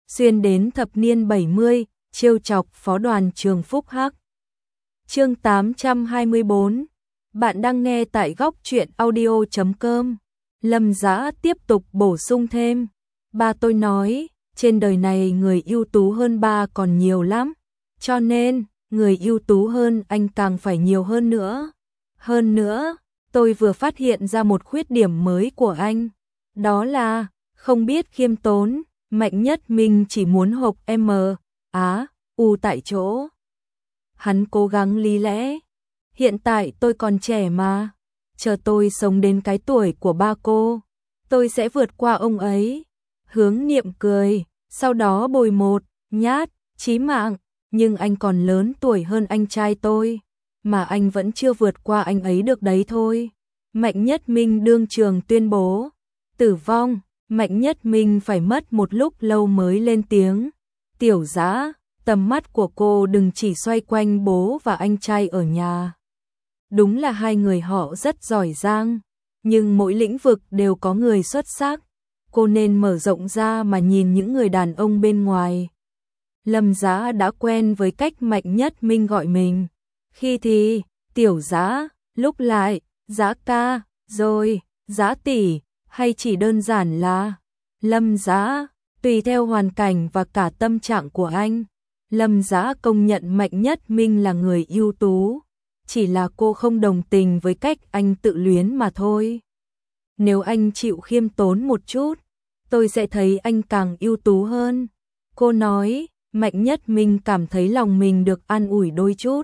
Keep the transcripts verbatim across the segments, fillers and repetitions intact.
xuyên đến thập niên bảy mươi, trêu chọc phó đoàn trường Phúc Hắc. Chương tám trăm hai mươi tư. Bạn đang nghe tại góc truyện audio chấm com. Lâm Dã tiếp tục bổ sung thêm. Ba tôi nói, trên đời này người ưu tú hơn ba còn nhiều lắm. Cho nên, người ưu tú hơn anh càng phải nhiều hơn nữa. Hơn nữa, tôi vừa phát hiện ra một khuyết điểm mới của anh. Đó là, không biết khiêm tốn. Mạnh Nhất Minh chỉ muốn hộc M, Á, U tại chỗ. Hắn cố gắng lý lẽ. Hiện tại tôi còn trẻ mà. Chờ tôi sống đến cái tuổi của ba cô, tôi sẽ vượt qua ông ấy. Hướng Niệm cười, sau đó bồi một, nhát, chí mạng. Nhưng anh còn lớn tuổi hơn anh trai tôi, mà anh vẫn chưa vượt qua anh ấy được đấy thôi. Mạnh Nhất Minh đương trường tuyên bố. Tử vong. Mạnh Nhất Minh phải mất một lúc lâu mới lên tiếng. Tiểu Dã, tầm mắt của cô đừng chỉ xoay quanh bố và anh trai ở nhà. Đúng là hai người họ rất giỏi giang, nhưng mỗi lĩnh vực đều có người xuất sắc. Cô nên mở rộng ra mà nhìn những người đàn ông bên ngoài. Lâm Dã đã quen với cách Mạnh Nhất Minh gọi mình. Khi thì, Tiểu Dã, lúc lại, Dã ca, rồi, Dã tỷ, hay chỉ đơn giản là Lâm Dã, tùy theo hoàn cảnh và cả tâm trạng của anh. Lâm Dã công nhận Mạnh Nhất Minh là người ưu tú, chỉ là cô không đồng tình với cách anh tự luyến mà thôi. Nếu anh chịu khiêm tốn một chút, tôi sẽ thấy anh càng ưu tú hơn. Cô nói. Mạnh Nhất Minh cảm thấy lòng mình được an ủi đôi chút.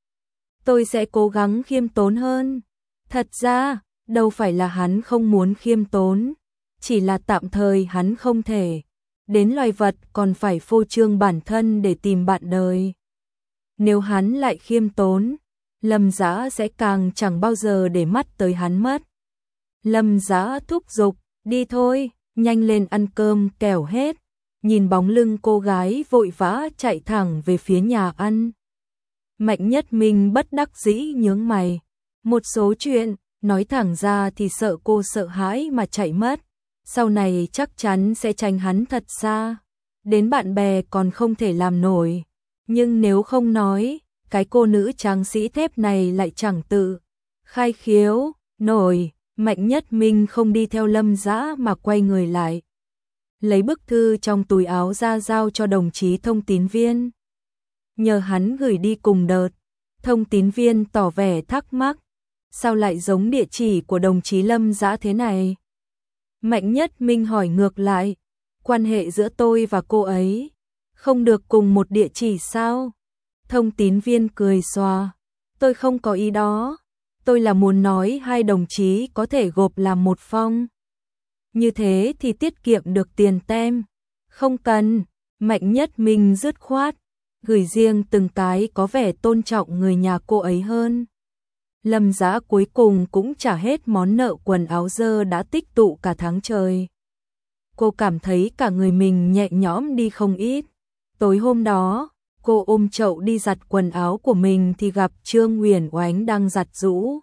Tôi sẽ cố gắng khiêm tốn hơn. Thật ra, đâu phải là hắn không muốn khiêm tốn, chỉ là tạm thời hắn không thể. Đến loài vật còn phải phô trương bản thân để tìm bạn đời. Nếu hắn lại khiêm tốn, Lâm Dã sẽ càng chẳng bao giờ để mắt tới hắn mất. Lâm Dã thúc giục, đi thôi, nhanh lên ăn cơm kẻo hết. Nhìn bóng lưng cô gái vội vã chạy thẳng về phía nhà ăn. Mạnh Nhất Minh bất đắc dĩ nhướng mày. Một số chuyện, nói thẳng ra thì sợ cô sợ hãi mà chạy mất. Sau này chắc chắn sẽ tránh hắn thật xa. Đến bạn bè còn không thể làm nổi. Nhưng nếu không nói, cái cô nữ tráng sĩ thép này lại chẳng tự khai khiếu nổi. Mạnh Nhất Minh không đi theo Lâm Dã mà quay người lại. Lấy bức thư trong túi áo ra giao cho đồng chí thông tín viên. Nhờ hắn gửi đi cùng đợt. Thông tín viên tỏ vẻ thắc mắc. Sao lại giống địa chỉ của đồng chí Lâm Dã thế này? Mạnh Nhất Minh hỏi ngược lại. Quan hệ giữa tôi và cô ấy không được cùng một địa chỉ sao? Thông tín viên cười xòa. Tôi không có ý đó. Tôi là muốn nói hai đồng chí có thể gộp làm một phong. Như thế thì tiết kiệm được tiền tem. Không cần. Mạnh Nhất Minh dứt khoát. Gửi riêng từng cái có vẻ tôn trọng người nhà cô ấy hơn. Lâm Dã cuối cùng cũng trả hết món nợ quần áo dơ đã tích tụ cả tháng trời. Cô cảm thấy cả người mình nhẹ nhõm đi không ít. Tối hôm đó, cô ôm chậu đi giặt quần áo của mình thì gặp Trương Uyển Oánh đang giặt giũ.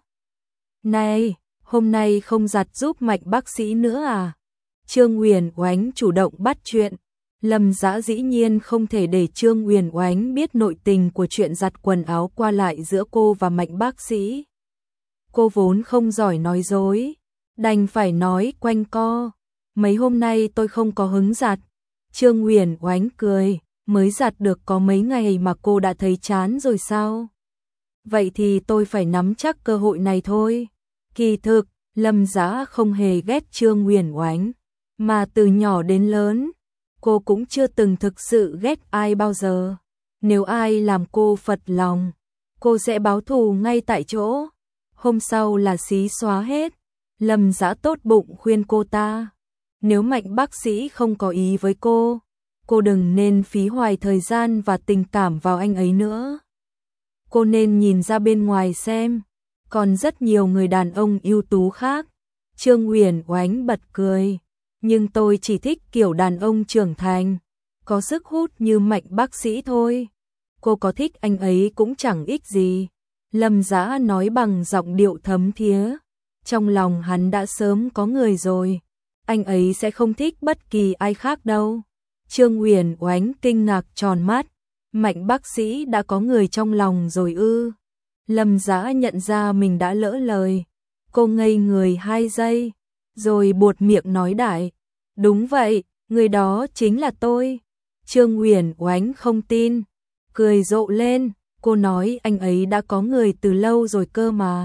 Này, hôm nay không giặt giúp Mạnh bác sĩ nữa à? Trương Uyển Oánh chủ động bắt chuyện. Lâm Dã dĩ nhiên không thể để Trương Uyển Oánh biết nội tình của chuyện giặt quần áo qua lại giữa cô và Mạnh bác sĩ. Cô vốn không giỏi nói dối, đành phải nói quanh co. Mấy hôm nay tôi không có hứng giặt. Trương Uyển Oánh cười, mới giặt được có mấy ngày mà cô đã thấy chán rồi sao? Vậy thì tôi phải nắm chắc cơ hội này thôi. Kỳ thực, Lâm Dã không hề ghét Trương Uyển Oánh, mà từ nhỏ đến lớn, cô cũng chưa từng thực sự ghét ai bao giờ. Nếu ai làm cô phật lòng, cô sẽ báo thù ngay tại chỗ. Hôm sau là xí xóa hết. Lâm Dã tốt bụng khuyên cô ta. Nếu Mạnh bác sĩ không có ý với cô, cô đừng nên phí hoài thời gian và tình cảm vào anh ấy nữa. Cô nên nhìn ra bên ngoài xem, còn rất nhiều người đàn ông ưu tú khác. Trương Uyển Oánh bật cười. Nhưng tôi chỉ thích kiểu đàn ông trưởng thành, có sức hút như Mạnh bác sĩ thôi. Cô có thích anh ấy cũng chẳng ích gì. Lâm Dã nói bằng giọng điệu thấm thía. Trong lòng hắn đã sớm có người rồi. Anh ấy sẽ không thích bất kỳ ai khác đâu. Trương Uyển Oánh kinh ngạc tròn mắt, Mạnh bác sĩ đã có người trong lòng rồi ư? Lâm Dã nhận ra mình đã lỡ lời, cô ngây người hai giây, rồi buột miệng nói đại, đúng vậy, người đó chính là tôi. Trương Uyển Oánh không tin, cười rộ lên, cô nói anh ấy đã có người từ lâu rồi cơ mà.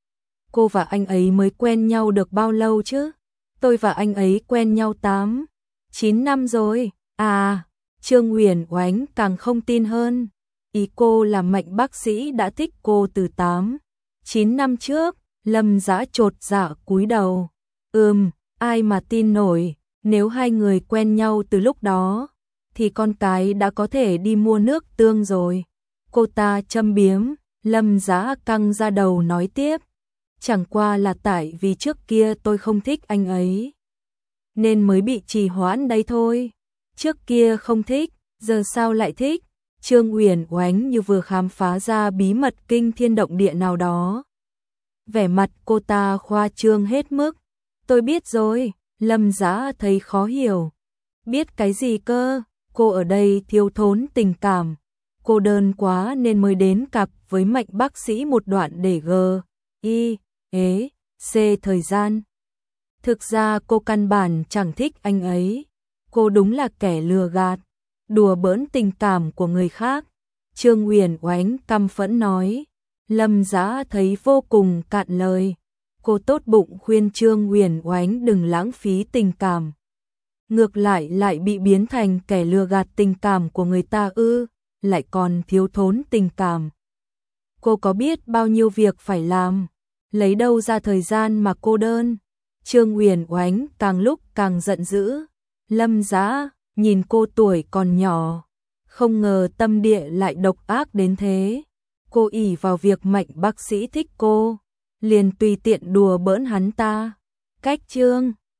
Cô và anh ấy mới quen nhau được bao lâu chứ? Tôi và anh ấy quen nhau tám, chín năm rồi. À, Trương Uyển Oánh càng không tin hơn. Ý cô là Mạnh bác sĩ đã thích cô từ tám, chín năm trước. Lâm Dã chột dạ cúi đầu. Ừm, ai mà tin nổi, nếu hai người quen nhau từ lúc đó, thì con cái đã có thể đi mua nước tương rồi. Cô ta châm biếm, Lâm Dã căng ra đầu nói tiếp. Chẳng qua là tại vì trước kia tôi không thích anh ấy, nên mới bị trì hoãn đây thôi. Trước kia không thích, giờ sao lại thích? Trương Uyển Oánh như vừa khám phá ra bí mật kinh thiên động địa nào đó. Vẻ mặt cô ta khoa trương hết mức. Tôi biết rồi. Lâm Dã thấy khó hiểu. Biết cái gì cơ? Cô ở đây thiếu thốn tình cảm, cô đơn quá nên mới đến cặp với Mạnh bác sĩ một đoạn để g, y, ế, c thời gian. Thực ra cô căn bản chẳng thích anh ấy. Cô đúng là kẻ lừa gạt, đùa bỡn tình cảm của người khác. Trương Uyển Oánh căm phẫn nói. Lâm Dã thấy vô cùng cạn lời. Cô tốt bụng khuyên Trương Uyển Oánh đừng lãng phí tình cảm. Ngược lại lại bị biến thành kẻ lừa gạt tình cảm của người ta ư, lại còn thiếu thốn tình cảm. Cô có biết bao nhiêu việc phải làm, lấy đâu ra thời gian mà cô đơn. Trương Uyển Oánh càng lúc càng giận dữ. Lâm Dã nhìn cô tuổi còn nhỏ, không ngờ tâm địa lại độc ác đến thế. Cô ỷ vào việc Mạnh bác sĩ thích cô, liền tùy tiện đùa bỡn hắn ta. Cách chương